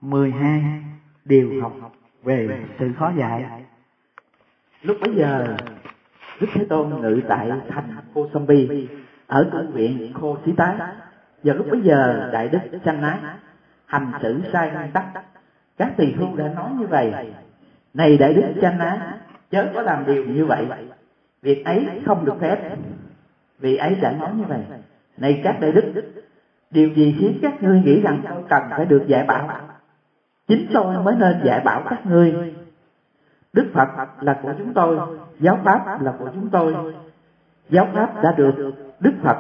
12. Điều học về sự khó dạy. Lúc bấy giờ, Đức Thế Tôn ngự tại thành Kosambi ở cung viện Khô Xí Tá. Vào lúc bấy giờ, Đại Đức Chanh Ná hành xử sai nguyên tắc. Các tỳ khưu đã nói như vậy: này Đại Đức Chanh Ná, chớ có làm điều như vậy, việc ấy không được phép. Vị ấy đã nói như vậy: này các đại đức, điều gì khiến các ngươi nghĩ rằng tôi cần phải được dạy bảo? Chính tôi mới nên dạy bảo các ngươi. Đức Phật là của chúng tôi, giáo pháp là của chúng tôi. Giáo pháp đã được Đức Phật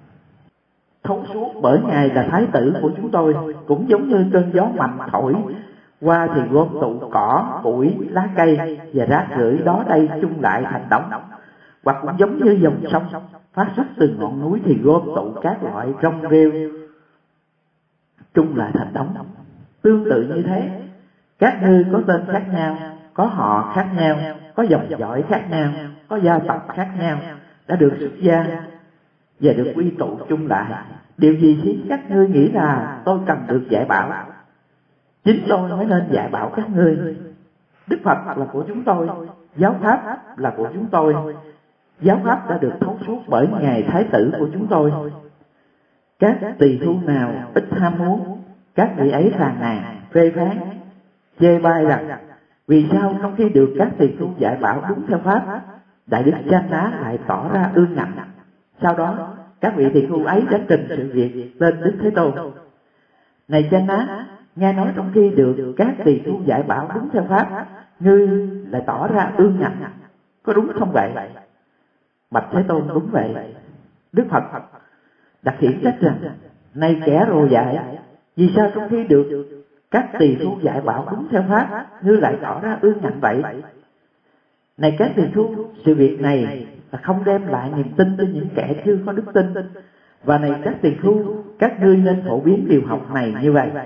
thấu suốt bởi Ngài là Thái tử của chúng tôi. Cũng giống như cơn gió mạnh thổi qua thì gom tụ cỏ, củi, lá cây và rác rưởi đó đây chung lại thành đống. Hoặc cũng giống như dòng sông phát xuất từ ngọn núi thì gom tụ các loại rong rêu chung lại thành đống. Tương tự như thế, các ngươi có tên khác nhau, có họ khác nhau, có dòng dõi khác nhau, có gia tộc khác nhau, đã được xuất gia và được quy tụ chung lại. Điều gì khiến các ngươi nghĩ là tôi cần được dạy bảo? Chính tôi mới nên dạy bảo các ngươi. Đức Phật là của chúng tôi, giáo pháp là của chúng tôi. Giáo pháp đã được thấu suốt bởi Ngài Thái tử của chúng tôi. Các tỳ khưu nào ít ham muốn, các vị ấy phàn nàn, phê phán, chê bai rằng: vì sao trong khi được các tỳ khưu dạy bảo đúng theo pháp, Đại Đức Chanh Ná lại tỏ ra ương ngạnh? Sau đó các vị tỳ khưu ấy đã trình sự việc lên Đức Thế Tôn: này Chanh Ná, nghe nói trong khi được các tỳ khưu dạy bảo đúng theo pháp, ngươi lại tỏ ra ương ngạnh, có đúng không vậy? Bạch Thế Tôn: đúng vậy. Đức Phật đặt hiển trách rằng: này kẻ rồ dại, vì sao trong khi được các tỳ khưu dạy bảo đúng theo pháp, ngươi lại tỏ ra ương ngạnh vậy? Này các tỳ khưu, sự việc này là không đem lại niềm tin cho những kẻ chưa có đức tin. Và này các tỳ khưu, các ngươi nên phổ biến điều học này như vậy.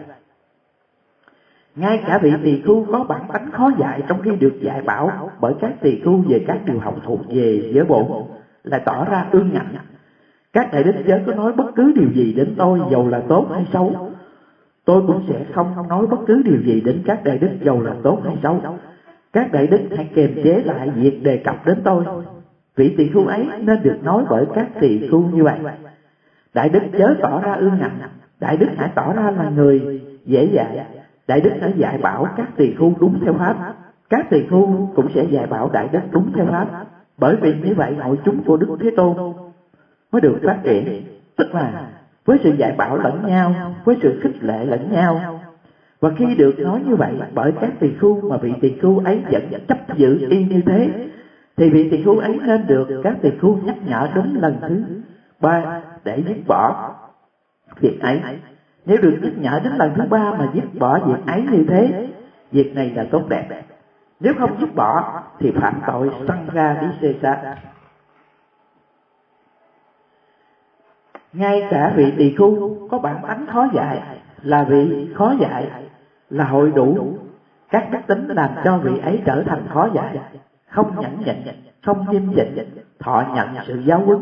Ngay cả vị tỳ khưu có bản tánh khó dạy trong khi được dạy bảo bởi các tỳ khưu về các điều học thuộc về giới bổn, lại tỏ ra ương ngạnh. Các đại đức chớ có nói bất cứ điều gì đến tôi, dầu là tốt hay xấu. Tôi cũng sẽ không nói bất cứ điều gì đến các đại đức, dầu là tốt hay xấu. Các đại đức hãy kiềm chế lại việc đề cập đến tôi. Vị tỳ khưu ấy nên được nói bởi các tỳ khưu như vậy. Đại đức chớ tỏ ra ương ngạnh, đại đức hãy tỏ ra là người dễ dạy. Đại đức đã dạy bảo các tỳ khưu đúng theo pháp, các tỳ khưu cũng sẽ dạy bảo đại đức đúng theo pháp. Bởi vì như vậy hội chúng của Đức Thế Tôn mới được phát triển, tức là với sự dạy bảo lẫn nhau, với sự khích lệ lẫn nhau. Và khi được nói như vậy bởi các tỳ khưu mà vị tỳ khưu ấy vẫn chấp giữ y như thế, thì vị tỳ khưu ấy nên được các tỳ khưu nhắc nhở đến lần thứ 3 để dứt bỏ việc ấy. Nếu được nhắc nhở đến lần thứ 3 mà dứt bỏ việc ấy như thế, việc này là tốt đẹp. Nếu không dứt bỏ thì phạm tội Sangha Disesa. Ngay cả vị tỳ khưu có bản tánh khó dạy, là vị khó dạy, là hội đủ các đức tính làm cho vị ấy trở thành khó dạy, không nhẫn nhịn, không nghiêm chỉnh, thọ nhận sự giáo huấn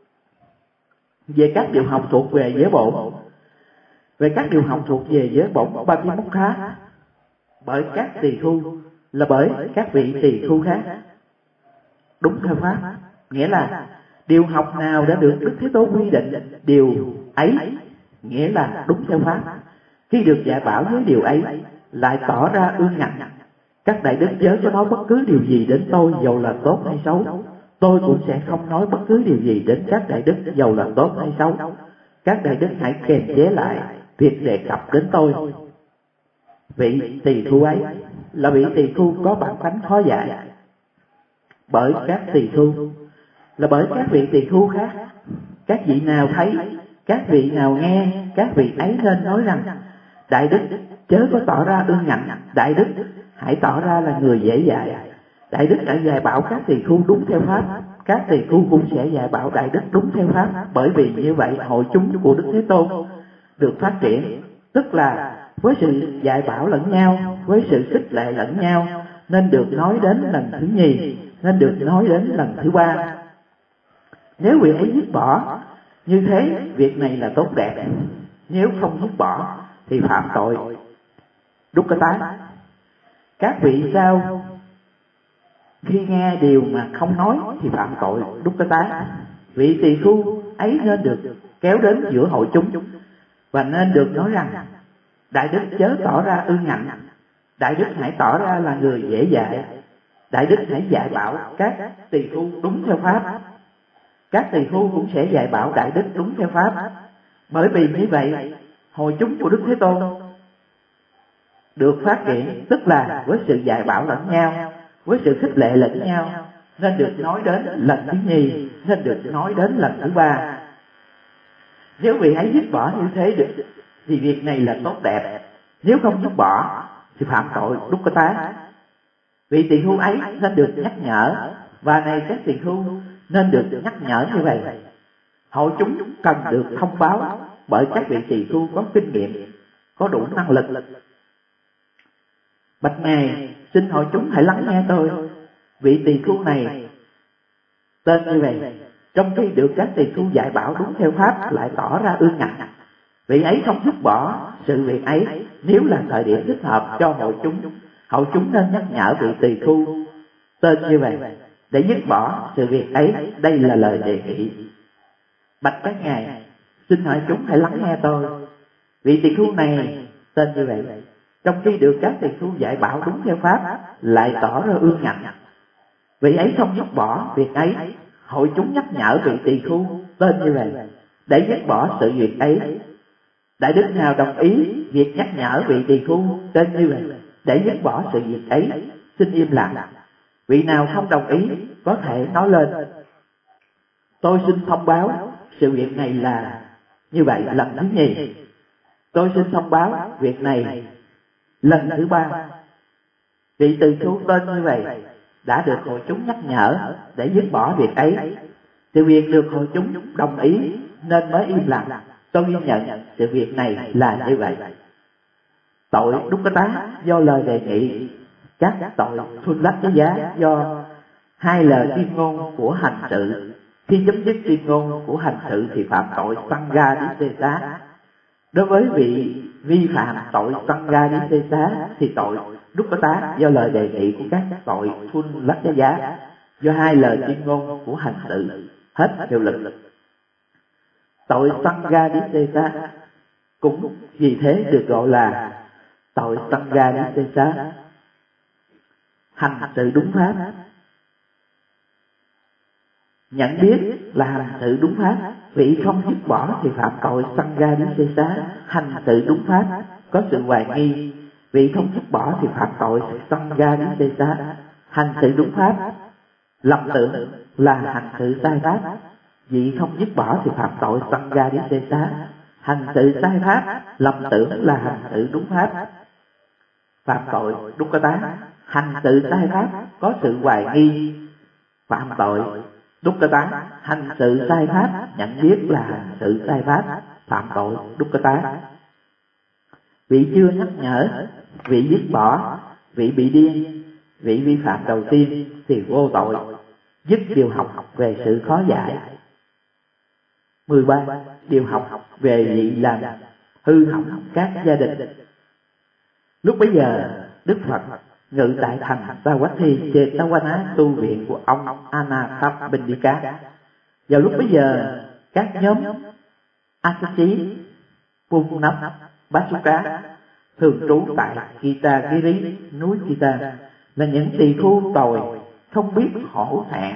về các điều học thuộc về giới bổn, về các điều học thuộc về giới bổn Patimokkha bởi các tỳ khưu, là bởi các vị tỳ khưu khác đúng theo pháp. Nghĩa là điều học nào đã được Đức Thế Tôn quy định, điều ấy nghĩa là đúng theo pháp. Khi được dạy bảo với điều ấy lại tỏ ra ương ngạnh. Các đại đức chớ có nói bất cứ điều gì đến tôi, dầu là tốt hay xấu. Tôi cũng sẽ không nói bất cứ điều gì đến các đại đức, dầu là tốt hay xấu. Các đại đức hãy kiềm chế lại việc đề cập đến tôi. Vị tỳ khưu ấy là vị tỳ khưu có bản tánh khó dạy bởi các tỳ khưu, là bởi các vị tỳ khưu khác. Các vị nào thấy, các vị nào nghe, các vị ấy nên nói rằng: đại đức chớ có tỏ ra ương ngạnh, đại đức hãy tỏ ra là người dễ dạy. Đại đức đã dạy bảo các tỳ khưu đúng theo pháp, các tỳ khưu cũng sẽ dạy bảo đại đức đúng theo pháp. Bởi vì như vậy hội chúng của Đức Thế Tôn được phát triển, tức là với sự dạy bảo lẫn nhau, với sự khích lệ lẫn nhau, nên được nói đến lần thứ nhì, nên được nói đến lần thứ 3. Nếu vị ấy dứt bỏ như thế, việc này là tốt đẹp. Nếu không dứt bỏ thì phạm tội Dukkata. Các vị sao khi nghe điều mà không nói thì phạm tội Dukkata. Vị tỳ khu ấy nên được kéo đến giữa hội chúng và nên được nói rằng: Đại đức chớ tỏ ra ương ngạnh, Đại đức hãy tỏ ra là người dễ dạy, Đại đức hãy dạy bảo các tỳ khu đúng theo pháp. Các tỳ khu cũng sẽ dạy bảo Đại đức đúng theo pháp. Bởi vì như vậy, hội chúng của Đức Thế Tôn được phát triển, tức là với sự dạy bảo lẫn nhau, với sự khích lệ lẫn nhau, nên được nói đến lần thứ nhì, nên được nói đến lần thứ ba. Nếu vị ấy dứt bỏ như thế được thì việc này là tốt đẹp, nếu không dứt bỏ thì phạm tội Dukkata. Vị tỳ khu ấy nên được nhắc nhở, và này các tỳ khu nên được nhắc nhở như vậy. Hội chúng cần được thông báo bởi các vị tỳ khu có kinh nghiệm, có đủ năng lực. Bạch Ngài, xin hội chúng hãy lắng nghe tôi. Vị tỳ khu này tên như vậy, trong khi được các tỳ khu dạy bảo đúng theo pháp lại tỏ ra ương ngạnh. Vị ấy không dứt bỏ sự việc ấy nếu là thời điểm thích hợp cho hội chúng nên nhắc nhở vị tỳ khu tên như vậy để dứt bỏ sự việc ấy. Đây là lời đề nghị. Bạch các ngài, xin hội chúng hãy lắng nghe tôi. Vị tỳ khu này tên như vậy, trong khi được các tỳ khu dạy bảo đúng theo pháp lại tỏ ra ương ngạnh. Vị ấy không dứt bỏ việc ấy, hội chúng nhắc nhở vị tỳ khu tên như vậy để dứt bỏ sự việc ấy. Đại đức nào đồng ý việc nhắc nhở vị tỳ khu tên như vậy để dứt bỏ sự việc ấy, xin im lặng. Vị nào không đồng ý có thể nói lên: Tôi xin thông báo sự việc này là như vậy lần thứ nhì. Tôi xin thông báo việc này lần thứ ba. Vị tỳ khu tên như vậy đã được hội chúng nhắc nhở để dứt bỏ việc ấy. Sự việc được hội chúng đồng ý nên mới im lặng. Tôi ghi nhận sự việc này là như vậy. Tội Dukkata do lời đề nghị, các tội thuần lách cái giá do hai lời tuyên ngôn của hành sự. Khi chấm dứt tuyên ngôn của hành sự thì phạm tội Sangha Disesa. Đối với vị vi phạm tội Sangha Disesa thì tội Dukkata do lời đề nghị của các tội thuần lách cái giá do hai lời tuyên ngôn của hành sự hết hiệu lực. Tội Sangha Disesa cũng vì thế được gọi là tội Sangha Disesa. Hành sự đúng pháp. Nhận biết là hành sự đúng pháp. Vị không dứt bỏ thì phạm tội Sangha Disesa. Hành sự đúng pháp có sự hoài nghi. Vị không dứt bỏ thì phạm tội Sangha Disesa. Hành sự đúng pháp. Lầm tưởng là hành sự sai pháp. Vị không dứt bỏ thì phạm tội Sangha Disesa. Hành sự sai pháp, lầm tưởng là hành sự đúng pháp, phạm tội Dukkata. Hành sự sai pháp có sự hoài nghi, phạm tội Dukkata. Hành sự sai pháp nhận biết là hành sự sai pháp, phạm tội Dukkata. Vị chưa nhắc nhở, vị dứt bỏ, vị bị điên, vị vi phạm đầu tiên thì vô tội, dứt điều học về sự khó dạy. 13. Điều học về vị làm hư hỏng các gia đình. Lúc bấy giờ Đức Phật ngự tại thành Savatthi Chetavana, tu viện của ông Anathapindika. Vào lúc bấy giờ các nhóm Assachi, Punnap, Basuka thường trú tại Kitagiri, núi Kita, là những tỳ khu tồi không biết hổ thẹn.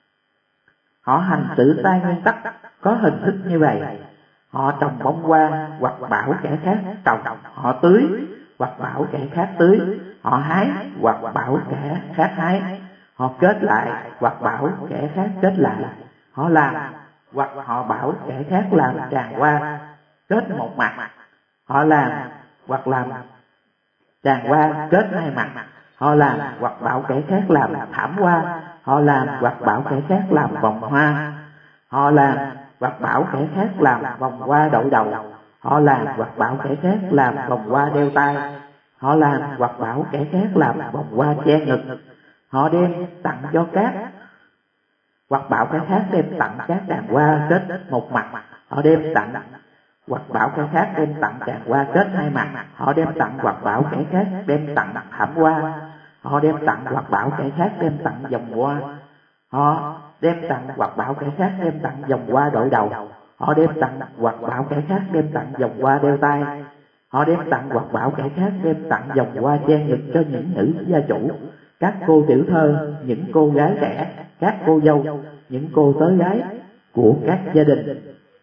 Họ hành xử sai nguyên tắc có hình thức như vậy: họ trồng bông hoa hoặc bảo kẻ khác trồng, họ tưới hoặc bảo kẻ khác tưới, họ hái hoặc bảo kẻ khác hái, họ kết lại hoặc bảo kẻ khác kết lại, họ làm hoặc họ bảo kẻ khác làm tràng hoa kết một mặt, họ làm hoặc làm tràng hoa kết hai mặt, họ làm hoặc bảo kẻ khác làm thảm hoa, họ làm hoặc bảo kẻ khác làm vòng hoa, họ làm hoặc bảo kẻ khác làm vòng hoa đội đầu, họ làm hoặc bảo kẻ khác làm vòng hoa đeo tay, họ làm hoặc bảo kẻ khác làm vòng hoa che ngực, họ đem tặng cho cát hoặc bảo kẻ khác đem tặng các tràng hoa kết một mặt, họ đem tặng hoặc bảo kẻ khác đem tặng tràng hoa kết hai mặt. Họ đem tặng hoặc bảo kẻ khác đem tặng thảm hoa. Họ đem tặng hoặc bảo kẻ khác đem tặng vòng hoa. Họ đem tặng hoặc bảo kẻ khác đem tặng vòng hoa đội đầu. Họ đem tặng hoặc bảo kẻ khác đem tặng vòng hoa đeo tay. Họ đem tặng hoặc bảo kẻ khác đem tặng vòng hoa che ngực cho những nữ gia chủ, các cô tiểu thơ, những cô gái trẻ, các cô dâu, những cô tớ gái của các gia đình.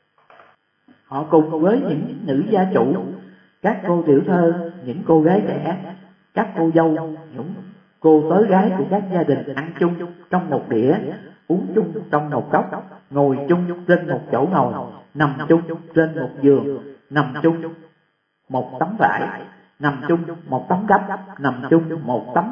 Họ cùng với những nữ gia chủ, các cô tiểu thơ, những cô gái trẻ, các cô dâu, những cô tớ gái của các gia đình ăn chung trong một đĩa, uống chung trong một cốc, ngồi chung trên một chỗ ngồi, nằm chung trên một giường, nằm chung một tấm vải, nằm chung một tấm đắp, nằm chung một tấm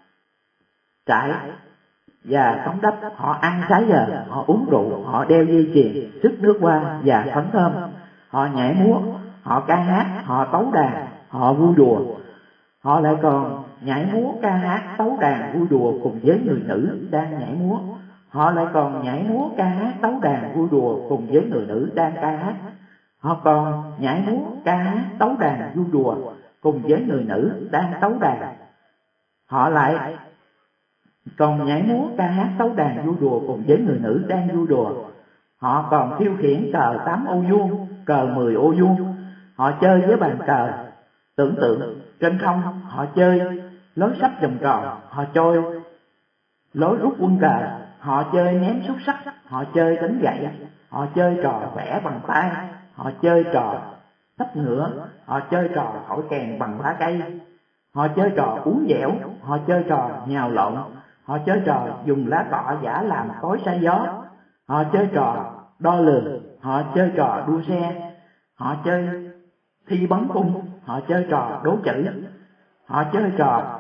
trải và tấm đắp. Họ ăn trái giờ, họ uống rượu, họ đeo dây chuyền, sức nước hoa và phấn thơm. Họ nhảy múa, họ ca hát, họ tấu đàn, họ vui đùa. Họ lại còn nhảy múa, ca hát, tấu đàn, vui đùa cùng với người nữ đang nhảy múa. Họ lại còn nhảy múa, ca hát, tấu đàn, vui đùa cùng với người nữ đang ca hát. Họ còn nhảy múa, ca hát, tấu đàn, vui đùa cùng với người nữ đang tấu đàn. Họ lại còn nhảy múa, ca hát, tấu đàn, vui đùa cùng với người nữ đang vui đùa. Họ còn tiêu khiển cờ 8 ô vuông, cờ 10 ô vuông. Họ chơi với bàn cờ tưởng tượng trên không. Họ chơi lối sắp vòng tròn. Họ chơi lối rút quân cờ. Họ chơi ném xúc sắc. Họ chơi đánh gậy. Họ chơi trò vẽ bằng tay. Họ chơi trò tấp ngựa. Họ chơi trò thổi kèn bằng lá cây. Họ chơi trò uống dẻo. Họ chơi trò nhào lộn. Họ chơi trò dùng lá cọ giả làm cối xay gió. Họ chơi trò đo lường. Họ chơi trò đua xe. Họ chơi thi bắn cung. Họ chơi trò đố chữ. Họ chơi trò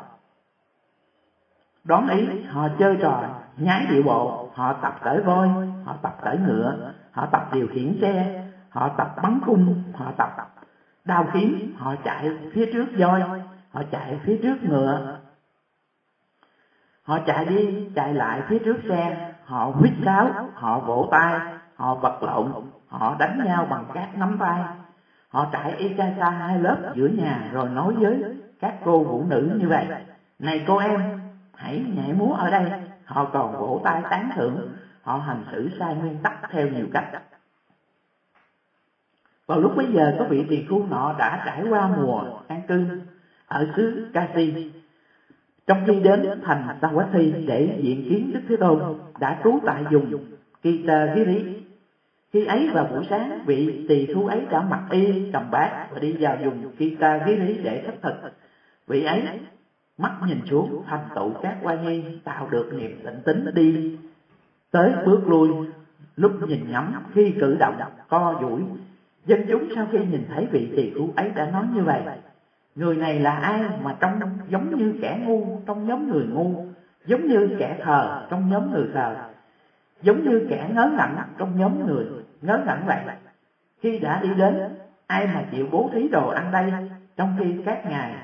đoán ý. Họ chơi trò nhái điệu bộ. Họ tập cởi voi. Họ tập cởi ngựa. Họ tập điều khiển xe. Họ tập bắn cung. Họ tập đao kiếm. Họ chạy phía trước voi. Họ chạy phía trước ngựa. Họ chạy đi chạy lại phía trước xe. Họ huýt sáo. Họ vỗ tay. Họ vật lộn. Họ đánh nhau bằng các nắm tay. Họ trải y ca sa 2 lớp giữa nhà rồi nói với các cô vũ nữ như vậy: này cô em, hãy nhảy múa ở đây. Họ còn vỗ tay tán thưởng. Họ hành xử sai nguyên tắc theo nhiều cách. Vào lúc bấy giờ có vị tỳ khưu nọ đã trải qua mùa an cư ở xứ Kasi. Trong khi đến thành Savatthi để diện kiến Đức Thế Tôn, đã trú tại vùng Kitagiri. Khi ấy vào buổi sáng, vị tỳ khưu ấy đã mặc y cầm bát và đi vào vùng Kitagiri để khất thực. Vị ấy mắt nhìn xuống thành tựu các oai nghi, tạo được niềm tịnh tín, đi tới bước lui, lúc nhìn ngắm, khi cử động co duỗi. Dân chúng sau khi nhìn thấy vị tỳ khưu ấy đã nói như vậy: người này là ai mà trông giống như kẻ ngu trong nhóm người ngu, giống như kẻ khờ trong nhóm người khờ, giống như kẻ ngớ ngẩn trong nhóm người ngớ ngẩn vậy. Khi đã đi đến, ai mà chịu bố thí đồ ăn đây, trong khi các ngài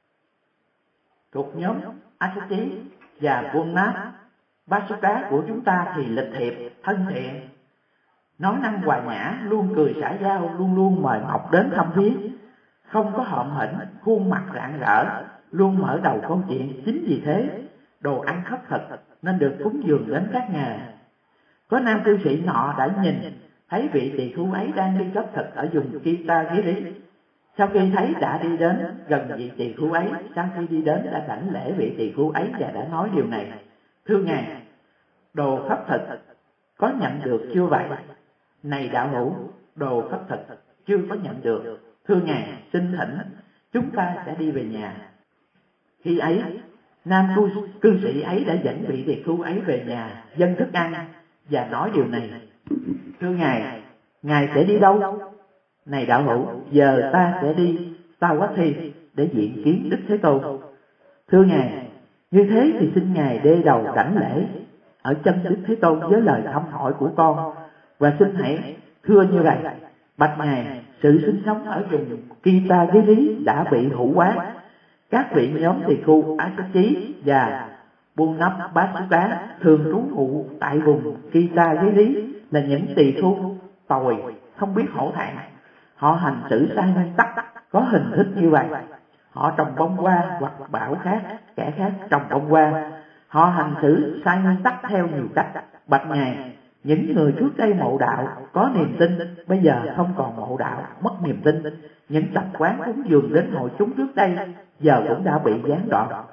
thuộc nhóm Asati và Bunnat Basuka của chúng ta thì lịch thiệp, thân thiện, nói năng hòa nhã, luôn cười xã giao, luôn luôn mời mọc đến thăm viếng, không có hậm hĩnh, khuôn mặt rạng rỡ, luôn mở đầu câu chuyện. Chính vì thế, đồ ăn khất thực nên được cúng dường đến các ngài. Có nam cư sĩ nọ đã nhìn thấy vị tỳ khưu ấy đang đi khất thực ở vùng Kitagiri. Sau khi thấy đã đi đến gần vị tỳ khưu ấy, sau khi đi đến đã đảnh lễ vị tỳ khưu ấy và đã nói điều này: thưa ngài, đồ khất thực có nhận được chưa vậy? Này đạo hữu, đồ khất thực chưa có nhận được. Thưa ngài, xin thỉnh chúng ta sẽ đi về nhà. Khi ấy, nam cư sĩ ấy đã dẫn vị tỳ khưu ấy về nhà, dâng thức ăn và nói điều này: thưa ngài, ngài sẽ đi đâu? Này đạo hữu, giờ ta sẽ đi Savatthi để diện kiến Đức Thế Tôn. Thưa ngài, như thế thì xin ngài đê đầu đảnh lễ ở chân Đức Thế Tôn với lời thăm hỏi của con, và xin hãy thưa như vậy: bạch ngài, sự sinh sống ở vùng Kitagiri đã bị hủ quán. Các vị nhóm tỳ khưu Asati và Bunnapasuka thường trú ngụ tại vùng Kitagiri là những tỳ khưu tồi, không biết hổ thẹn. họ hành xử sai nguyên tắc, có hình thức như vậy. Họ trồng bông hoa hoặc bảo khác, kẻ khác trồng bông hoa. Họ hành xử sai nguyên tắc theo nhiều cách. Bạch Ngài, những người trước đây mộ đạo có niềm tin, bây giờ không còn mộ đạo, mất niềm tin. Những tập quán cúng dường đến hội chúng trước đây giờ cũng đã bị gián đoạn.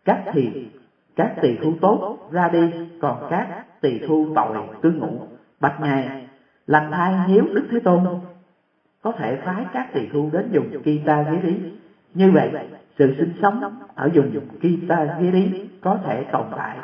Các tỳ khưu tốt ra đi, còn các tỳ khưu tội cư ngụ. Bạch Ngài, lành thay nếu Đức Thế Tôn có thể phái các tỳ khưu đến dùng Kita-giri, như vậy sự sinh sống ở vùng Kita-giri có thể tồn tại.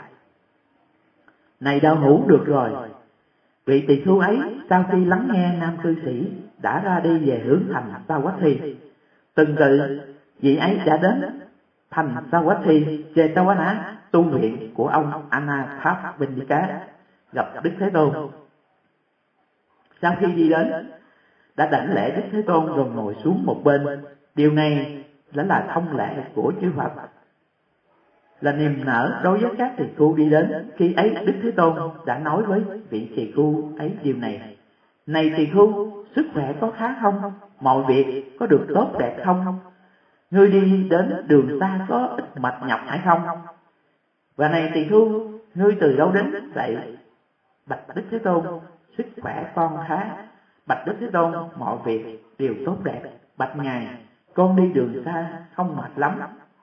Này đạo hữu, được rồi. Vị tỳ khưu ấy sau khi lắng nghe nam cư sĩ đã ra đi về hướng thành Savatthi. Từng tự vị ấy đã đến thành Savatthi Jetavana, tu viện của ông Anathapindika, gặp Đức Thế Tôn. Sau khi đi đến, đã đảnh lễ Đức Thế Tôn rồi ngồi xuống một bên. Điều này là thông lệ của chư Phật, là niềm nở đối với các tỳ khưu đi đến. Khi ấy Đức Thế Tôn đã nói với vị tỳ khưu ấy điều này: Này tỳ khưu, sức khỏe có khá không? Mọi việc có được tốt đẹp không? Ngươi đi đến đường xa có ít mệt nhọc hay không? Và này tỳ khưu, ngươi từ đâu đến vậy? Bạch Đức Thế Tôn, sức khỏe con khá. Bạch Đức Thế Tôn, mọi việc đều tốt đẹp. Bạch Ngài, con đi đường xa không mệt lắm.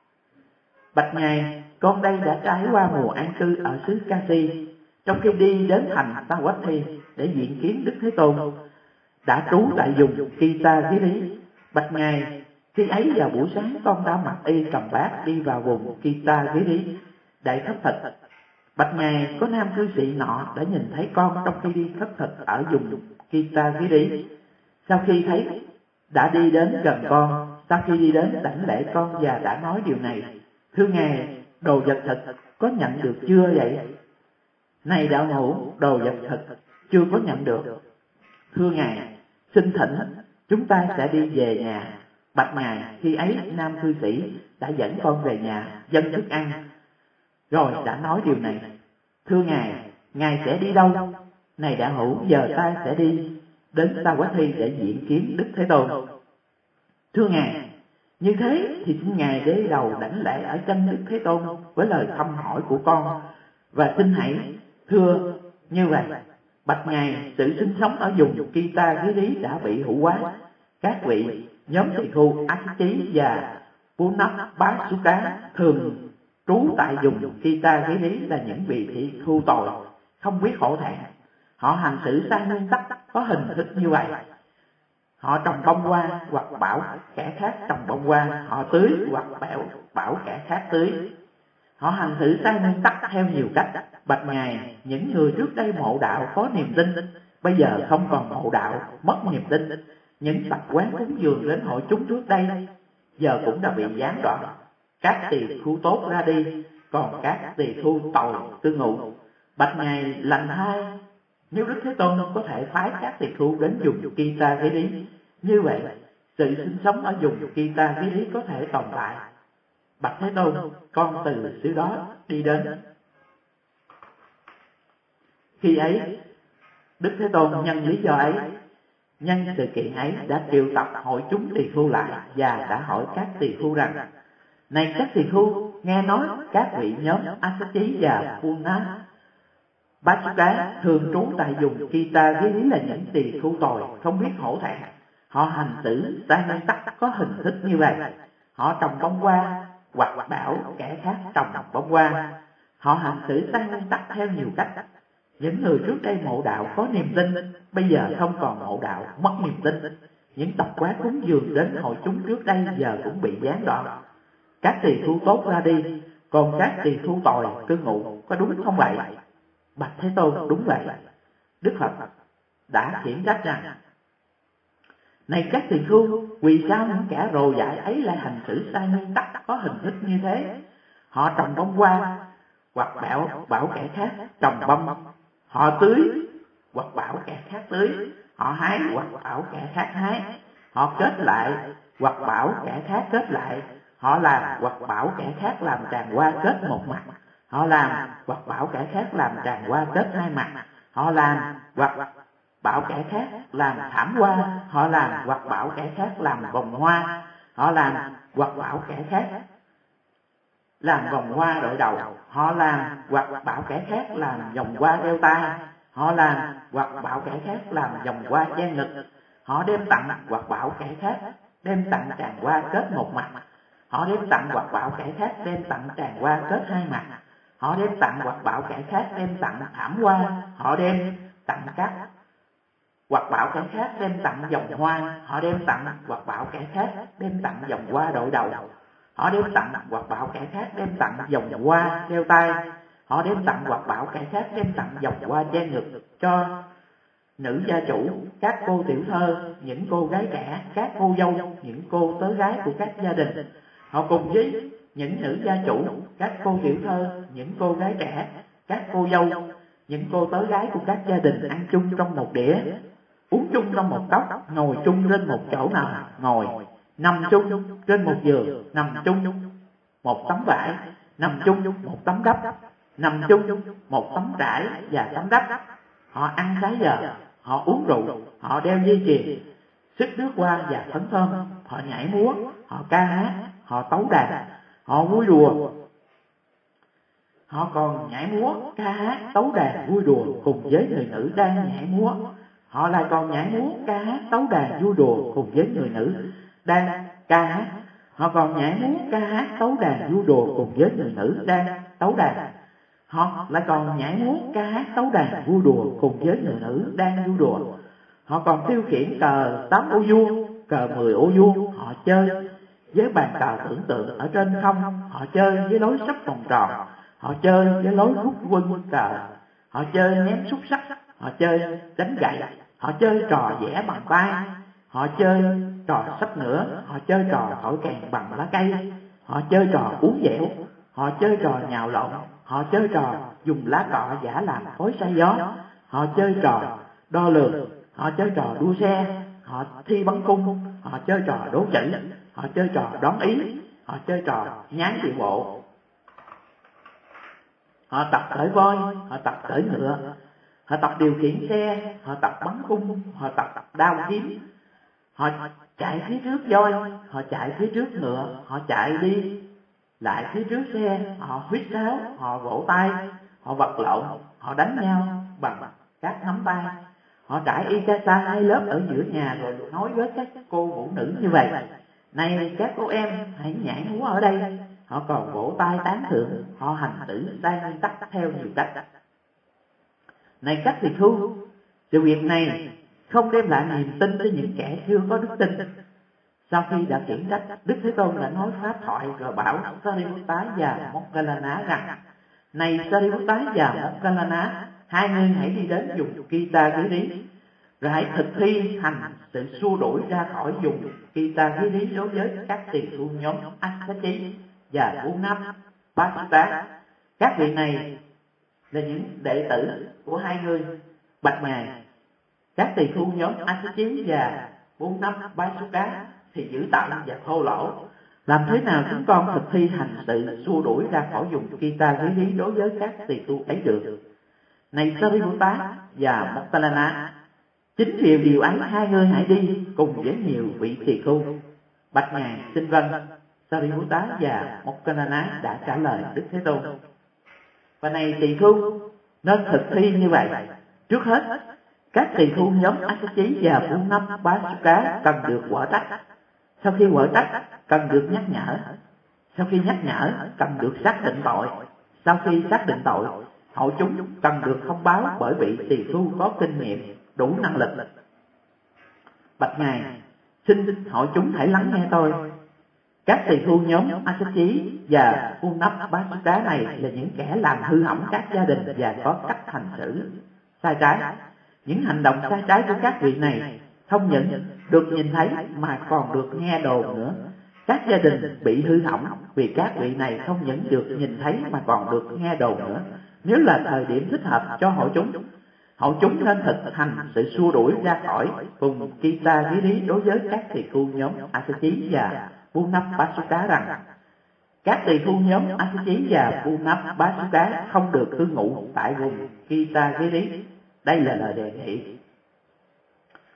Bạch Ngài, con đây đã trải qua mùa an cư ở xứ Kasi. Trong khi đi đến thành Savatthi để diện kiến Đức Thế Tôn, đã trú tại vùng Kita-giri. Bạch Ngài, khi ấy vào buổi sáng con đã mặc y cầm bát đi vào vùng Kita-giri để khất thực. Bạch Ngài, có nam cư sĩ nọ đã nhìn thấy con trong khi đi khất thực ở vùng Kita-giri. Sau khi thấy đã đi đến gần con, sau khi đi đến đảnh lễ con và đã nói điều này: Thưa Ngài, đồ vật thực có nhận được chưa vậy? Này đạo hữu, đồ vật thực chưa có nhận được. Thưa Ngài, xin thỉnh chúng ta sẽ đi về nhà. Bạch Ngài, khi ấy nam cư sĩ đã dẫn con về nhà dâng thức ăn, rồi đã nói điều này: Thưa Ngài, Ngài sẽ đi đâu? Này đạo hữu, giờ ta sẽ đi đến Savatthi để diện kiến Đức Thế Tôn. Thưa Ngài, như thế thì xin Ngài để đầu đảnh lễ ở chân Đức Thế Tôn với lời thăm hỏi của con, và xin hãy thưa như vậy: Bạch Ngài, sự sinh sống ở vùng Kita-giri đã bị hủ hóa. Các vị nhóm tỳ khưu Ásití và Punapasuka thường trú tại vùng Kita-giri là những vị tỳ khưu tội, không biết hổ thẹn. Họ hành xử sai nguyên tắc, có hình thức như vậy. Họ trồng bông hoa hoặc bảo kẻ khác trồng bông hoa. Họ tưới hoặc bảo kẻ khác tưới. Họ hành xử sai nguyên tắc theo nhiều cách. Bạch Ngài, những người trước đây mộ đạo có niềm tin, bây giờ không còn mộ đạo, mất niềm tin. Những tập quán cúng dường đến hội chúng trước đây giờ cũng đã bị gián đoạn. Các tỳ khưu tốt ra đi, còn các tỳ khưu tội cư ngụ. Bạch Ngài, lành thay nếu Đức Thế Tôn có thể phái các tỳ khưu đến vùng Kita-giri, như vậy sự sinh sống ở vùng Kita-giri có thể tồn tại. Bạch Thế Tôn, con từ xứ đó đi đến. Khi ấy Đức Thế Tôn nhân lý do ấy, nhân sự kiện ấy đã triệu tập hội chúng tỳ khưu lại và đã hỏi các tỳ khưu rằng: Này các tỳ khưu, nghe nói các vị nhóm Ásití và Punapasuka thường trú tại vùng Kita-giri là những tỳ khưu tội, không biết hổ thẹn. Họ hành xử sai nguyên tắc, có hình thức như vậy. Họ trồng bông hoa hoặc bảo kẻ khác trồng bông hoa. Họ hành xử sai nguyên tắc theo nhiều cách. Những người trước đây mộ đạo có niềm tin, bây giờ không còn mộ đạo, mất niềm tin. Những tập quán cúng dường đến hội chúng trước đây giờ cũng bị gián đoạn. Các tỳ khưu tốt ra đi, còn các tỳ khưu tội cư ngụ, có đúng không vậy? Bạch Thế Tôn, đúng vậy. Đức Phật đã khiển trách rằng: Này các tỳ khưu, vì sao những kẻ rồ dại ấy lại hành xử sai nguyên tắc, có hình thức như thế? Họ trồng bông hoa hoặc bảo kẻ khác trồng bông. Họ tưới hoặc bảo kẻ khác tưới. Họ hái hoặc bảo kẻ khác hái. Họ kết lại hoặc bảo kẻ khác kết lại. Họ làm hoặc bảo kẻ khác làm tràng hoa kết một mặt. Họ làm hoặc bảo kẻ khác làm tràng hoa kết hai mặt. Họ làm hoặc bảo kẻ khác làm thảm hoa, họ làm hoặc bảo kẻ khác làm vòng hoa, họ làm hoặc bảo kẻ khác làm vòng hoa đội đầu, họ làm hoặc bảo kẻ khác làm vòng hoa đeo tai, họ làm hoặc bảo kẻ khác làm vòng hoa che ngực, họ đem tặng hoặc bảo kẻ khác đem tặng tràng hoa kết một mặt, họ đem tặng hoặc bảo kẻ khác đem tặng tràng hoa kết hai mặt, họ đem tặng hoặc bảo kẻ khác đem tặng thảm hoa, họ đem tặng các hoặc bảo kẻ khác đem tặng vòng hoa, họ đem tặng hoặc bảo kẻ khác đem tặng vòng hoa đội đầu, họ đem tặng hoặc bảo kẻ khác đem tặng vòng hoa đeo tai, họ đem tặng hoặc bảo kẻ khác đem tặng vòng hoa che ngực cho nữ gia chủ, các cô tiểu thơ, những cô gái trẻ, các cô dâu, những cô tớ gái của các gia đình. Họ cùng với những nữ gia chủ, các cô tiểu thơ, những cô gái trẻ, các cô dâu, những cô tớ gái của các gia đình ăn chung trong một đĩa, uống chung trong một cốc, ngồi chung trên một chỗ nào ngồi, nằm chung trên một giường, nằm chung một tấm vải, nằm chung một tấm đắp, nằm chung một tấm trải và tấm đắp. Họ ăn trái giờ, họ uống rượu, họ đeo dây chuyền, xức nước hoa và phấn thơm, họ nhảy múa, họ ca hát, họ tấu đàn, họ vui đùa. Họ còn nhảy múa, ca hát, tấu đàn, vui đùa cùng với người nữ đang nhảy múa. Họ lại còn nhảy múa, ca hát, tấu đàn, vui đùa cùng với người nữ đang ca hát. Họ còn nhảy múa, ca hát, tấu đàn, vui đùa cùng với người nữ đang tấu đàn. Họ lại còn nhảy múa, ca hát, tấu đàn, vui đùa cùng với người nữ đang vui đùa. Họ còn tiêu khiển cờ 8 ô vuông, cờ 10 ô vuông, họ chơi với bàn cờ tưởng tượng ở trên không, họ chơi với lối sắp vòng tròn, họ chơi với lối rút quân cờ, họ chơi ném xúc sắc, họ chơi đánh gậy, họ chơi trò vẽ bằng tay, họ chơi trò sách nữa, họ chơi trò thổi kèn bằng lá cây, họ chơi trò uống dẻo, họ chơi trò nhào lộn, họ chơi trò dùng lá cọ giả làm khói xay gió, họ chơi trò đo lường, họ chơi trò đua xe, họ thi bắn cung, họ chơi trò đố chữ, họ chơi trò đoán ý, họ chơi trò nhái điệu bộ, họ tập cởi voi, họ tập cởi ngựa, họ tập điều khiển xe, họ tập bắn cung, họ tập đao kiếm, họ chạy phía trước voi, họ chạy phía trước ngựa, họ chạy đi lại phía trước xe, họ huýt sáo, họ vỗ tay, họ vật lộn, họ đánh nhau bằng các nắm tay, họ trải y ca sa 2 lớp ở giữa nhà rồi nói với các cô vũ nữ như vậy: này các cô em, hãy nhảy múa ở đây. Họ còn vỗ tay tán thưởng, họ hành xử sai nguyên tắc theo nhiều cách. Này các tỳ khưu, sự việc này không đem lại niềm tin cho những kẻ chưa có đức tin. Sau khi đã khiển trách, Đức Thế Tôn đã nói pháp thoại rồi bảo Sariputta và Moggallana rằng: này Sariputta và Moggallana, hai ngươi hãy đi đến vùng Kitagiri, rồi hãy thực thi hành sự xua đuổi ra khỏi vùng Kitagiri đối với các tỳ khưu nhóm Assagi và Unnapasutta. Các vị này là những đệ tử của hai người. Bạch ngài, các tỳ khưu nhóm Assagi và Unnapasutta thì dữ tợn và thô lỗ. Làm thế nào chúng con thực thi hành sự xua đuổi ra khỏi vùng Kitagiri đối với các tỳ khưu ấy được? Này Sariputta và Moggallana, chính vì điều ấy hai ngươi hãy đi cùng với nhiều vị tỳ khưu. Bạch ngài, xin vâng. Sariputta và Moggallana đã trả lời Đức Thế Tôn: và này tỳ khưu, nên thực thi như vậy. Trước hết, các tỳ khưu nhóm Assagi và Unnapasutta cần được quở trách. Sau khi quở trách, cần được nhắc nhở. Sau khi nhắc nhở, cần được xác định tội. Sau khi xác định tội, hậu chúng cần được thông báo bởi vị tỳ khưu có kinh nghiệm, đủ năng lực. Bạch ngài, xin hội chúng hãy lắng nghe tôi. Các tỳ khưu nhóm Assagi và Unnapasutta này là những kẻ làm hư hỏng các gia đình và có cách hành xử sai trái. Những hành động sai trái của các vị này không những được nhìn thấy mà còn được nghe đồn nữa. Các gia đình bị hư hỏng vì các vị này không những được nhìn thấy mà còn được nghe đồn nữa. Nếu là thời điểm thích hợp cho hội chúng nên thực hành sự xua đuổi ra khỏi vùng Kitagiri đối với các tỳ khưu nhóm Assagi và Unnapasutta rằng: các tỳ khưu nhóm Assagi và Unnapasutta không được cư ngụ tại vùng Kitagiri. Đây là lời đề nghị.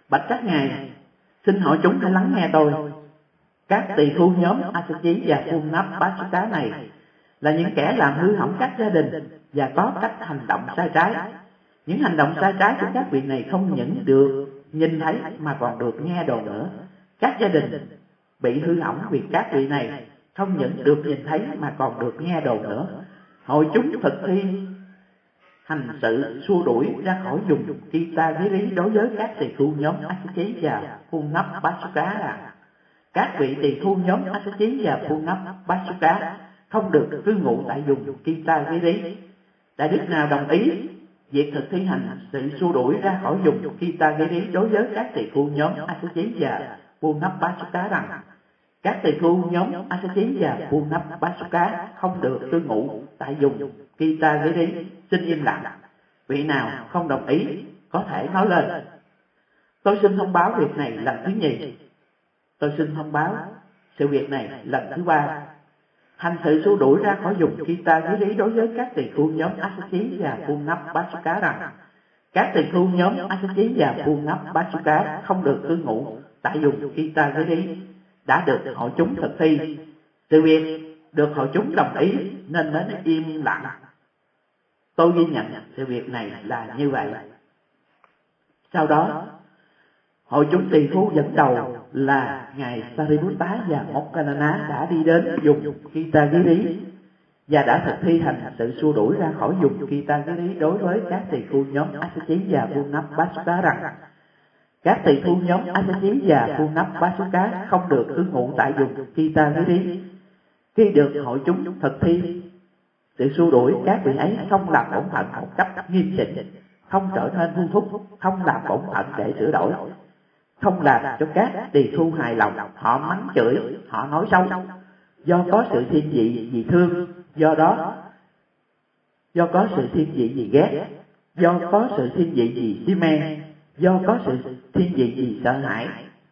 Bạch các ngài, xin hỏi chúng hãy lắng nghe tôi. Các tỳ khưu nhóm A-sa chí và Phu-nắp-bát-sú-cá này là những kẻ làm hư hỏng các gia đình và có cách hành động sai trái. Những hành động sai trái của các vị này không những được nhìn thấy mà còn được nghe đồn nữa. Các gia đình bị hư hỏng vì các vị này không những được nhìn thấy mà còn được nghe đồn nữa. Hội chúng thực thi hành sự xua đuổi ra khỏi vùng Kita-ghi-rí đối với các tỳ khưu nhóm A-sa chí và Phu-nắp-bát-sú-cá là: các vị tỳ khưu nhóm A-sa chí và Phu-nắp-bát-sú-cá không được cư ngụ tại vùng Kita-ghi-rí. Đại đức nào đồng ý việc thực thi hành sự xua đuổi ra khỏi vùng Kita-ghi-rí đối với các tỳ khưu nhóm A-sa chí và Phu-nắp-bát-sú-cá rằng: các tỳ khưu nhóm A-sa chí và Phu-nắp-bát-sú-cá không được cư ngụ tại vùng Kita-ghi-rí, xin im lặng. Vị nào không đồng ý có thể nói lên. Tôi xin thông báo việc này lần thứ nhì. Tôi xin thông báo sự việc này lần thứ ba. Hành sự xua đuổi ra khỏi vùng Kita-ghi-rí đối với các tỳ khưu nhóm A-sa chí và Phu-nắp-bát-sú-cá rằng: các tỳ khưu nhóm A-sa chí và Phu-nắp-bát-sú-cá không được cư ngụ tại vùng Kita-ghi-rí đã được hội chúng thực thi. Sự việc được hội chúng đồng ý nên mới im lặng. Tôi ghi nhận sự việc này là như vậy. Sau đó, hội chúng tỳ khưu dẫn đầu là ngài Sariputta và Mokkallana đã đi đến vùng Kita-ghi-rí và đã thực thi hành sự xua đuổi ra khỏi vùng Kita-ghi-rí đối với các tỳ khưu nhóm A-sa chí và Phu-nắp-bát-sú-cá rằng: các tỳ khưu nhóm A-sa chí và Phu-nắp-bát-sú-cá không được cư ngụ tại vùng Kita-ghi-rí. Khi được hội chúng thực thi sự xua đuổi, các vị ấy không làm bổn phận một cách nghiêm chỉnh, không trở nên hung thúc, không làm bổn phận để sửa đổi, không làm cho các tỳ khưu hài lòng. Họ mắng chửi, họ nói xấu, do có sự thiên vị vì thương, do có sự thiên vị vì ghét, do có sự thiên vị vì si mê, do có sự thiên vị vì sợ hãi.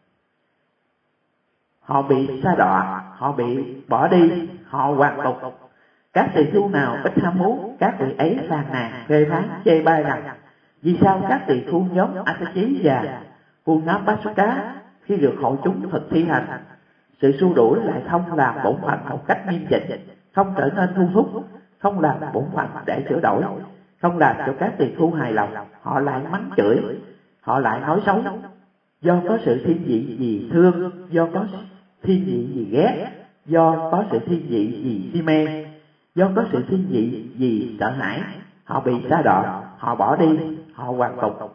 Họ bị sa đọa, họ bị bỏ đi, họ hoàn tục. Các tỳ khưu nào ít ham muốn, các vị ấy phàn nàn, phê phán, chê bai rằng: vì sao các tỳ khưu nhóm A-sa chí và Phu-nắp-bát-sú-cá khi được hội chúng thực thi hành sự xua đuổi lại không làm bổn phận một cách nghiêm chỉnh, không trở nên hung thúc, không làm bổn phận để sửa đổi, không làm cho các tỳ khưu hài lòng. Họ lại mắng chửi, họ lại nói xấu, do có sự thiên vị vì thương, do có thiên vị vì ghét, do có sự thiên vị vì si mê, do có sự thiên vị vì sợ hãi. Họ bị sa đọa, họ bỏ đi, họ hoàn tục.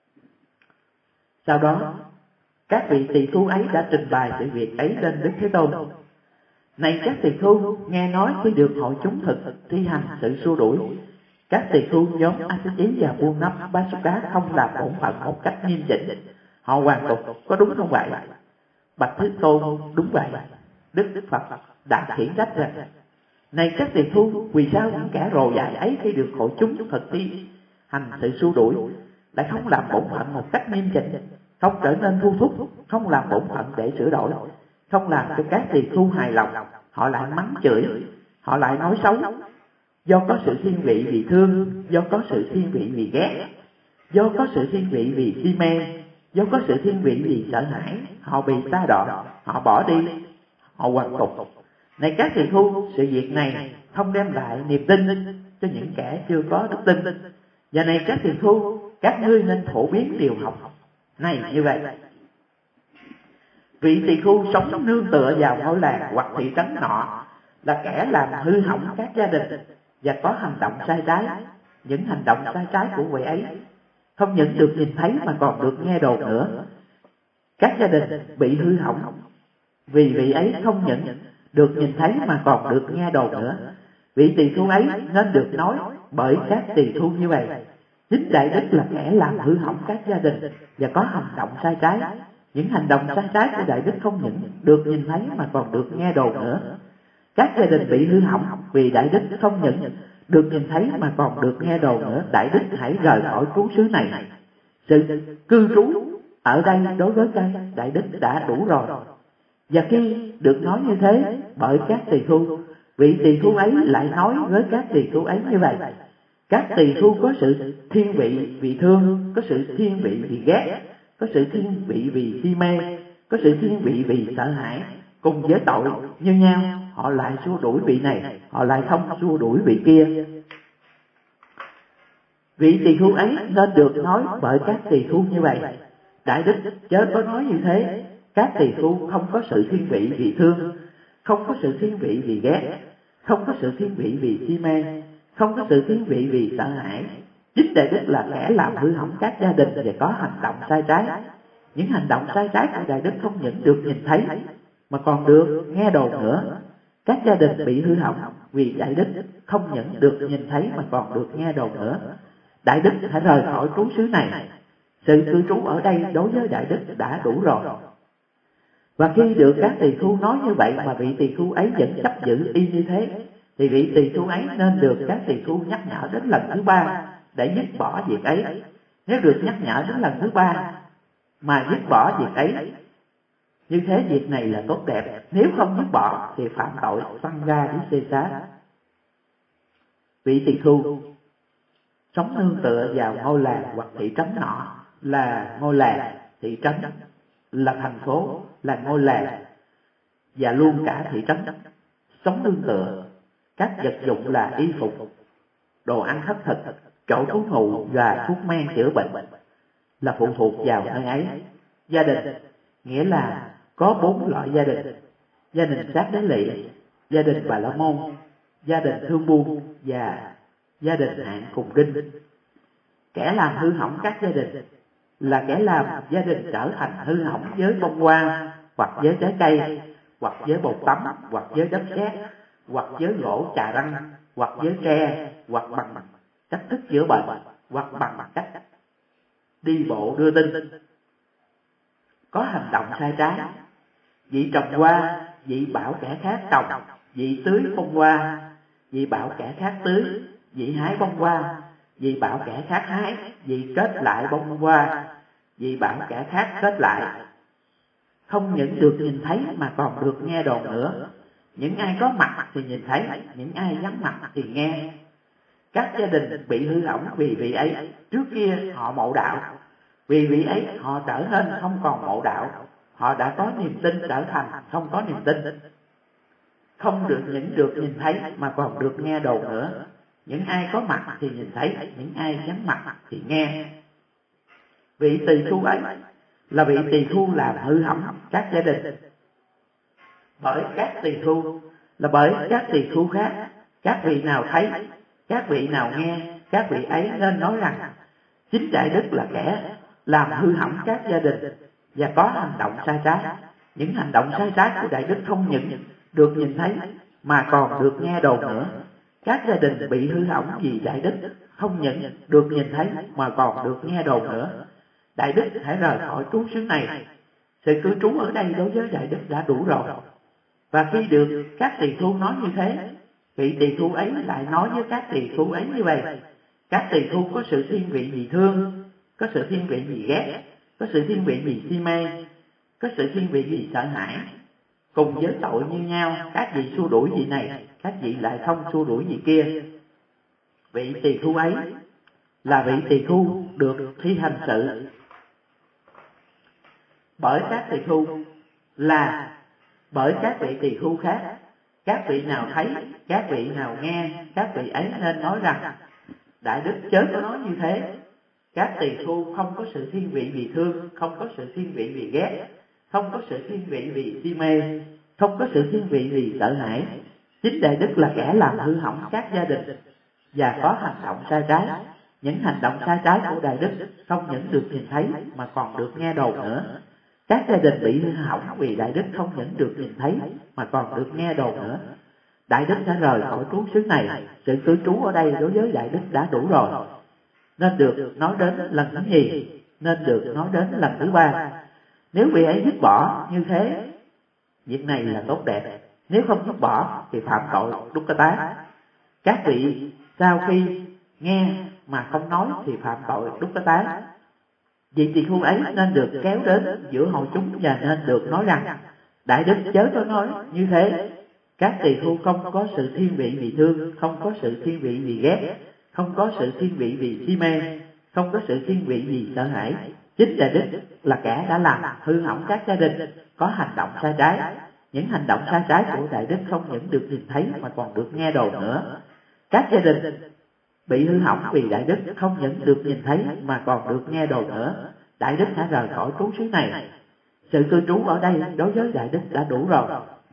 Sau đó, các vị tỳ khưu ấy đã trình bày sự việc ấy lên Đức Thế Tôn. Này các tỳ khưu, nghe nói khi được hội chúng thực thi hành sự xua đuổi, các tỳ khưu nhóm A-sa chí và Phu-nắp-bát-sú-cá không làm bổn phận một cách nghiêm chỉnh, họ hoàn tục, có đúng không vậy? Bạch Thế Tôn, đúng vậy. Đức Phật đã khiển trách rằng: này các tỳ khưu, vì sao những kẻ rồ dại ấy khi được hội chúng thực thi hành sự xua đuổi lại không làm bổn phận một cách nghiêm chỉnh, không trở nên thu thúc, không làm bổn phận để sửa đổi, không làm cho các tỳ khưu hài lòng? Họ lại mắng chửi, họ lại nói xấu, do có sự thiên vị vì thương, do có sự thiên vị vì ghét, do có sự thiên vị vì si mê, do có sự thiên vị vì sợ hãi. Họ bị sa đọa, họ bỏ đi, họ hoàn tục. Này các tỳ khưu, sự việc này không đem lại niềm tin cho những kẻ chưa có đức tin. Và này các tỳ khưu, các ngươi nên phổ biến điều học này như vậy. Vị tỳ khưu sống nương tựa vào ngôi làng hoặc thị trấn nọ là kẻ làm hư hỏng các gia đình và có hành động sai trái. Những hành động sai trái của vị ấy không những được nhìn thấy mà còn được nghe đồn nữa. Các gia đình bị hư hỏng vì vị ấy không những được nhìn thấy mà còn được nghe đồn nữa. Vị tỳ khưu ấy nên được nói bởi các tỳ khưu như vậy: chính đại đức là kẻ làm hư hỏng các gia đình và có hành động sai trái. Những hành động sai trái của đại đức không những được nhìn thấy mà còn được nghe đồn nữa. Các gia đình bị hư hỏng vì đại đức không những được nhìn thấy mà còn được nghe đồn nữa. Đại đức hãy rời khỏi trú xứ này. Sự cư trú ở đây đối với đại đức đã đủ rồi. Và khi được nói như thế bởi các tỳ khưu, vị tỳ khưu ấy lại nói với các tỳ khưu ấy như vậy: các tỳ khưu có sự thiên vị vì thương, có sự thiên vị vì ghét, có sự thiên vị vì si mê, có sự thiên vị vì sợ hãi, cùng với tội như nhau, họ lại xua đuổi vị này, họ lại không xua đuổi vị kia. Vị tỳ khưu ấy nên được nói bởi các tỳ khưu như vậy. Đại đức chớ có nói như thế. Các tỳ khưu không có sự thiên vị vì thương, không có sự thiên vị vì ghét, không có sự thiên vị vì si mê, không có sự thiên vị vì sợ hãi. Chính đại đức là kẻ làm hư hỏng các gia đình và có hành động sai trái. Những hành động sai trái của đại đức không những được nhìn thấy mà còn được nghe đồn nữa. Các gia đình bị hư hỏng vì đại đức không những được nhìn thấy mà còn được nghe đồn nữa. Đại đức hãy rời khỏi trú xứ này. Sự cư trú ở đây đối với đại đức đã đủ rồi. Và khi được các tỳ khưu nói như vậy mà vị tỳ khưu ấy vẫn chấp giữ y như thế, thì vị tỳ khưu ấy nên được các tỳ khưu nhắc nhở đến lần thứ ba để dứt bỏ việc ấy. Nếu được nhắc nhở đến lần thứ ba mà dứt bỏ việc ấy, như thế việc này là tốt đẹp. Nếu không dứt bỏ thì phạm tội phân ra đến xê xá. Vị tỳ khưu sống nương tựa vào ngôi làng hoặc thị trấn nọ, là ngôi làng, thị trấn, là thành phố, là ngôi làng, và luôn cả thị trấn. Sống nương tựa các vật dụng là y phục, đồ ăn khất thực, chỗ trú ngụ và thuốc men chữa bệnh, là phụ thuộc vào nơi ấy. Gia đình nghĩa là có 4 loại gia đình: gia đình Sát Đế Lị, gia đình Bà La Môn, gia đình Thương Buôn và gia đình Hạng Cùng Đinh. Kẻ làm hư hỏng các gia đình là kẻ làm gia đình trở thành hư hỏng với bông hoa, hoặc với trái cây, hoặc với bột tắm, hoặc với đất sét, hoặc với gỗ trà răng, hoặc với tre, hoặc bằng cách thức chữa bệnh, hoặc bằng cách đi bộ đưa tin. Có hành động sai trái: vị trồng hoa, vị bảo kẻ khác trồng; vị tưới bông hoa, vị bảo kẻ khác tưới; vị hái bông hoa, vị bảo kẻ khác hái; vị kết lại bông hoa, vị bảo kẻ khác kết lại. Không những được nhìn thấy mà còn được nghe đồn nữa. Những ai có mặt thì nhìn thấy, những ai vắng mặt thì nghe. Các gia đình bị hư hỏng vì vị ấy. Trước kia họ mộ đạo, vì vị ấy họ trở nên không còn mộ đạo. Họ đã có niềm tin trở thành không có niềm tin. Không được những được nhìn thấy mà còn được nghe đồn nữa. Những ai có mặt thì nhìn thấy, những ai vắng mặt thì nghe. Vị tỳ khưu ấy là vị tỳ khưu làm hư hỏng các gia đình. Bởi các tỳ khưu là bởi các tỳ khưu khác. Các vị nào thấy, các vị nào nghe, các vị ấy nên nói rằng chính đại đức là kẻ làm hư hỏng các gia đình và có hành động sai trái. Những hành động sai trái của đại đức không những được nhìn thấy mà còn được nghe đồn nữa. Các gia đình bị hư hỏng vì đại đức không những được nhìn thấy mà còn được nghe đồn nữa. Đại đức hãy rời khỏi trú xứ này. Sự cư trú ở đây đối với đại đức đã đủ rồi. Và khi được các tỳ khưu nói như thế, vị tỳ khưu ấy lại nói với các tỳ khưu ấy như vậy: các tỳ khưu có sự thiên vị vì thương, có sự thiên vị vì ghét, có sự thiên vị vì si mê, có sự thiên vị vì sợ hãi, cùng với tội như nhau. Các vị xua đuổi vị này, các vị lại không xua đuổi vị kia. Vị tỳ khưu ấy là vị tỳ khưu được thi hành sự bởi các tỳ khưu, là bởi các vị tỳ khưu khác. Các vị nào thấy, các vị nào nghe, các vị ấy nên nói rằng đại đức chớ có nói như thế. Các tỳ khưu không có sự thiên vị vì thương, không có sự thiên vị vì ghét, không có sự thiên vị vì si mê, không có sự thiên vị vì sợ hãi. Chính đại đức là kẻ làm hư hỏng các gia đình và có hành động sai trái. Những hành động sai trái của đại đức không những được nhìn thấy mà còn được nghe đồn nữa. Các gia đình bị hư hỏng vì đại đức không những được nhìn thấy mà còn được nghe đồn nữa. Đại đức đã rời khỏi trú xứ này. Sự cư trú ở đây đối với đại đức đã đủ rồi, nên được nói đến lần thứ nhì, nên được nói đến lần thứ ba. Nếu vị ấy dứt bỏ như thế, việc này là tốt đẹp. Nếu không dứt bỏ thì phạm tội Dukkata. Các vị sau khi nghe mà không nói thì phạm tội Dukkata. Vị tỳ khưu ấy nên được kéo đến giữa hội chúng và nên được nói rằng đại đức chớ có nói như thế. Các tỳ khưu không có sự thiên vị vì thương, không có sự thiên vị vì ghét, không có sự thiên vị vì si mê, không có sự thiên vị vì sợ hãi. Chính đại đức là kẻ đã làm hư hỏng các gia đình, có hành động sai trái. Những hành động sai trái của đại đức không những được nhìn thấy mà còn được nghe đồn nữa. Các gia đình bị hư hỏng vì đại đức không những được nhìn thấy mà còn được nghe đồn nữa. Đại đức hãy rời khỏi trú xứ này. Sự cư trú ở đây đối với đại đức đã đủ rồi,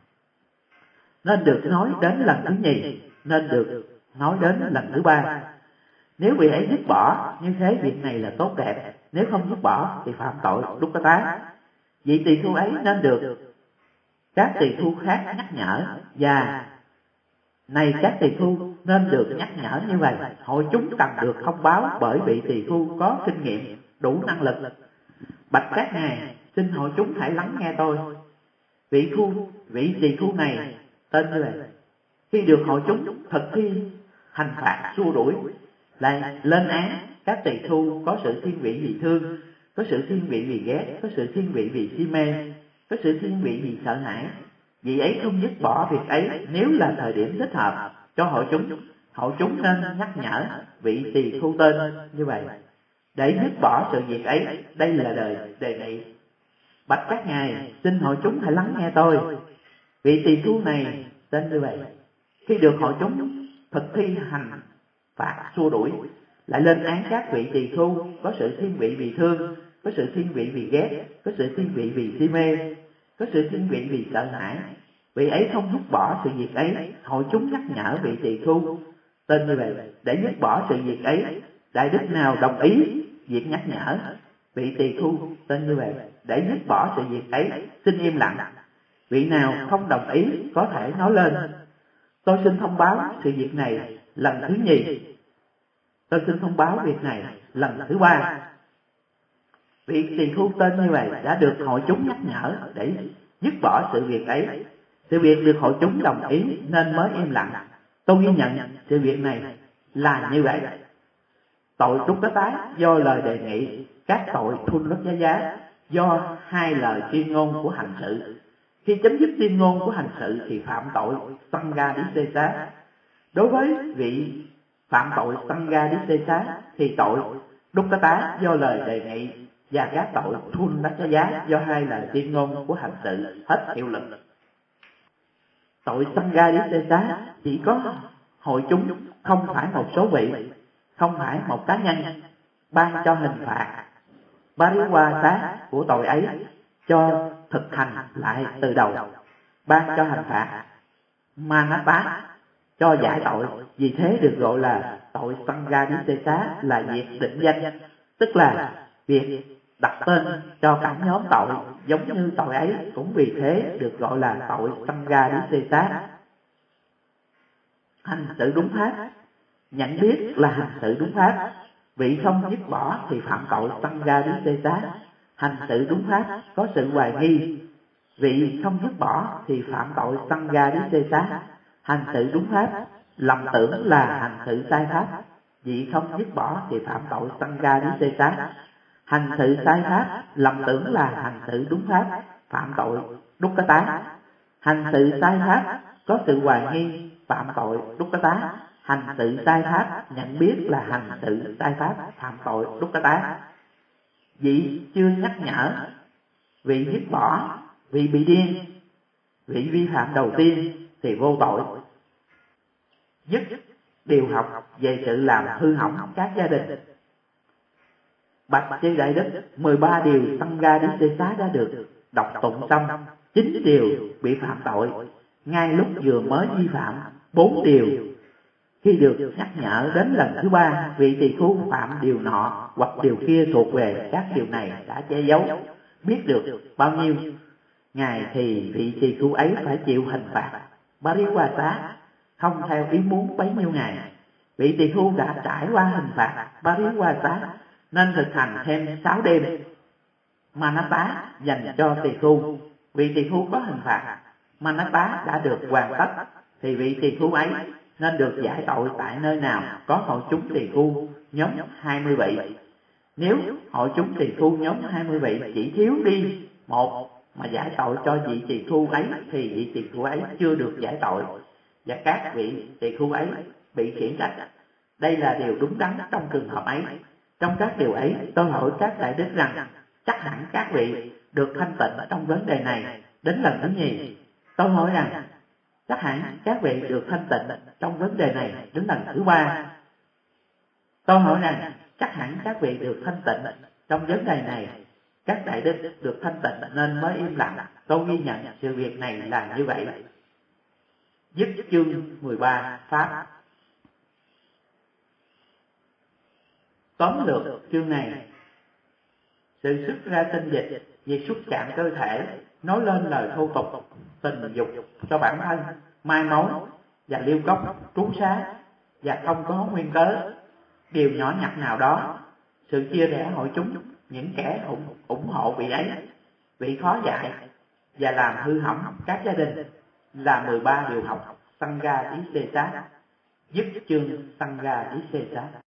nên được nói đến lần thứ nhì, nên được nói đến lần thứ ba. Nếu vị ấy dứt bỏ, như thế việc này là tốt đẹp. Nếu không dứt bỏ thì phạm tội Dukkata. Vị tỳ khưu ấy nên được các tỳ khưu khác nhắc nhở, và này các tỳ khưu nên được nhắc nhở như vậy. Hội chúng cần được thông báo bởi vị tỳ khưu có kinh nghiệm, đủ năng lực. Bạch các ngài, xin hội chúng hãy lắng nghe tôi. Vị tỳ khưu này tên như vậy. Khi được hội chúng thực thi hành phạt xua đuổi, lại lên án các tỳ khưu có sự thiên vị vì thương, có sự thiên vị vì ghét, có sự thiên vị vì si mê, có sự thiên vị vì sợ hãi. Vì ấy không dứt bỏ việc ấy nếu là thời điểm thích hợp cho hội chúng nên nhắc nhở vị tỳ khưu tên như vậy để dứt bỏ sự việc ấy. Đây là lời đề nghị. Bạch các ngài, xin hội chúng hãy lắng nghe tôi. Vị tỳ khưu này tên như vậy. Khi được hội chúng thực thi hành phạt xua đuổi, lại lên án các vị tỳ khưu có sự thiên vị vì thương, có sự thiên vị vì ghét, có sự thiên vị vì si mê, có sự thiên vị vì sợ hãi. Vị ấy không dứt bỏ sự việc ấy, hội chúng nhắc nhở vị tỳ khưu tên như vậy để dứt bỏ sự việc ấy. Đại đức nào đồng ý việc nhắc nhở vị tỳ khưu tên như vậy để dứt bỏ sự việc ấy, xin im lặng. Vị nào không đồng ý có thể nói lên. Tôi xin thông báo sự việc này lần thứ nhì. Tôi xin thông báo việc này lần thứ ba. Vị tỳ khưu tên như vậy đã được hội chúng nhắc nhở để dứt bỏ sự việc ấy. Sự việc được hội chúng đồng ý nên mới im lặng. Tôi ghi nhận sự việc này là như vậy. Tội Dukkata do lời đề nghị, các tội Thullajaya do hai lời tuyên ngôn của hành sự. Khi chấm dứt tuyên ngôn của hành sự thì phạm tội Sangha-disesa. Đối với vị phạm tội Sangha-disesa thì tội Dukkata do lời đề nghị và các tội Thullajaya do hai lời tuyên ngôn của hành sự hết hiệu lực. Tội Sangha-disesa chỉ có hội chúng, không phải một số vị, không phải một cá nhân ban cho hình phạt Pariwasa của tội ấy cho thực hành lại từ đầu. Ban cho hình phạt Manapa cho giải tội. Vì thế được gọi là tội Sangha-disesa là việc định danh, tức là việc đặt tên cho cả nhóm tội, giống như tội ấy cũng vì thế được gọi là tội Sangha-disesa. Hành sự đúng pháp. Nhận biết là hành sự đúng pháp. Vị không dứt bỏ thì phạm tội Sangha-disesa. Hành sự đúng pháp có sự hoài nghi. Vị không dứt bỏ thì phạm tội Sangha-disesa. Hành sự đúng pháp. Lầm tưởng là hành sự sai pháp. Vị không dứt bỏ thì phạm tội Sangha-disesa. Hành sự sai pháp, lầm tưởng là hành sự đúng pháp, phạm tội Dukkata. Hành sự sai pháp có sự hoài nghi, phạm tội Dukkata. Hành sự sai pháp, nhận biết là hành sự sai pháp, phạm tội Dukkata. Vị chưa nhắc nhở, vị dứt bỏ, vị bị điên, vị vi phạm đầu tiên thì vô tội. Dứt điều học về sự làm hư hỏng các gia đình. Bạch chư đại đức, 13 điều Sangha-disesa đã được đọc tụng xong, 9 điều bị phạm tội ngay lúc vừa mới vi phạm, 4 điều khi được nhắc nhở đến lần thứ ba. Vị tỳ khưu phạm điều nọ hoặc điều kia thuộc về các điều này đã che giấu, biết được bao nhiêu ngày thì vị tỳ khưu ấy phải chịu hình phạt Pariwasa không theo ý muốn bấy nhiêu ngày. Vị tỳ khưu đã trải qua hình phạt Pariwasa nên thực hành thêm 6 đêm Manapa dành cho tỳ khưu. Vị tỳ khưu có hình phạt Manapa đã được hoàn tất thì vị tỳ khưu ấy nên được giải tội tại nơi nào có hội chúng tỳ khưu nhóm 20 vị. Nếu hội chúng tỳ khưu nhóm 20 vị chỉ thiếu đi một mà giải tội cho vị tỳ khưu ấy thì vị tỳ khưu ấy chưa được giải tội và các vị tỳ khưu ấy bị khiển trách. Đây là điều đúng đắn trong trường hợp ấy. Trong các điều ấy, tôi hỏi các đại đức rằng, chắc hẳn các vị được thanh tịnh trong vấn đề này đến lần thứ nhì. Tôi hỏi rằng, chắc hẳn các vị được thanh tịnh trong vấn đề này đến lần thứ ba. Tôi hỏi rằng, chắc hẳn các vị được thanh tịnh trong vấn đề này. Các đại đức được thanh tịnh nên mới im lặng. Tôi ghi nhận sự việc này là như vậy. Dứt chương 13 Pháp. Tóm lược chương này: sự xuất ra tinh dịch, việc xúc chạm cơ thể, nói lên lời thô tục, tình dục cho bản thân, mai mối và liêu cốc, trú xá và không có nguyên cớ, điều nhỏ nhặt nào đó, sự chia rẽ hội chúng, những kẻ ủng hộ vị ấy, vị khó dạy và làm hư hỏng các gia đình, là 13 điều học Sangha Disesat. Dứt chương Sangha Disesat.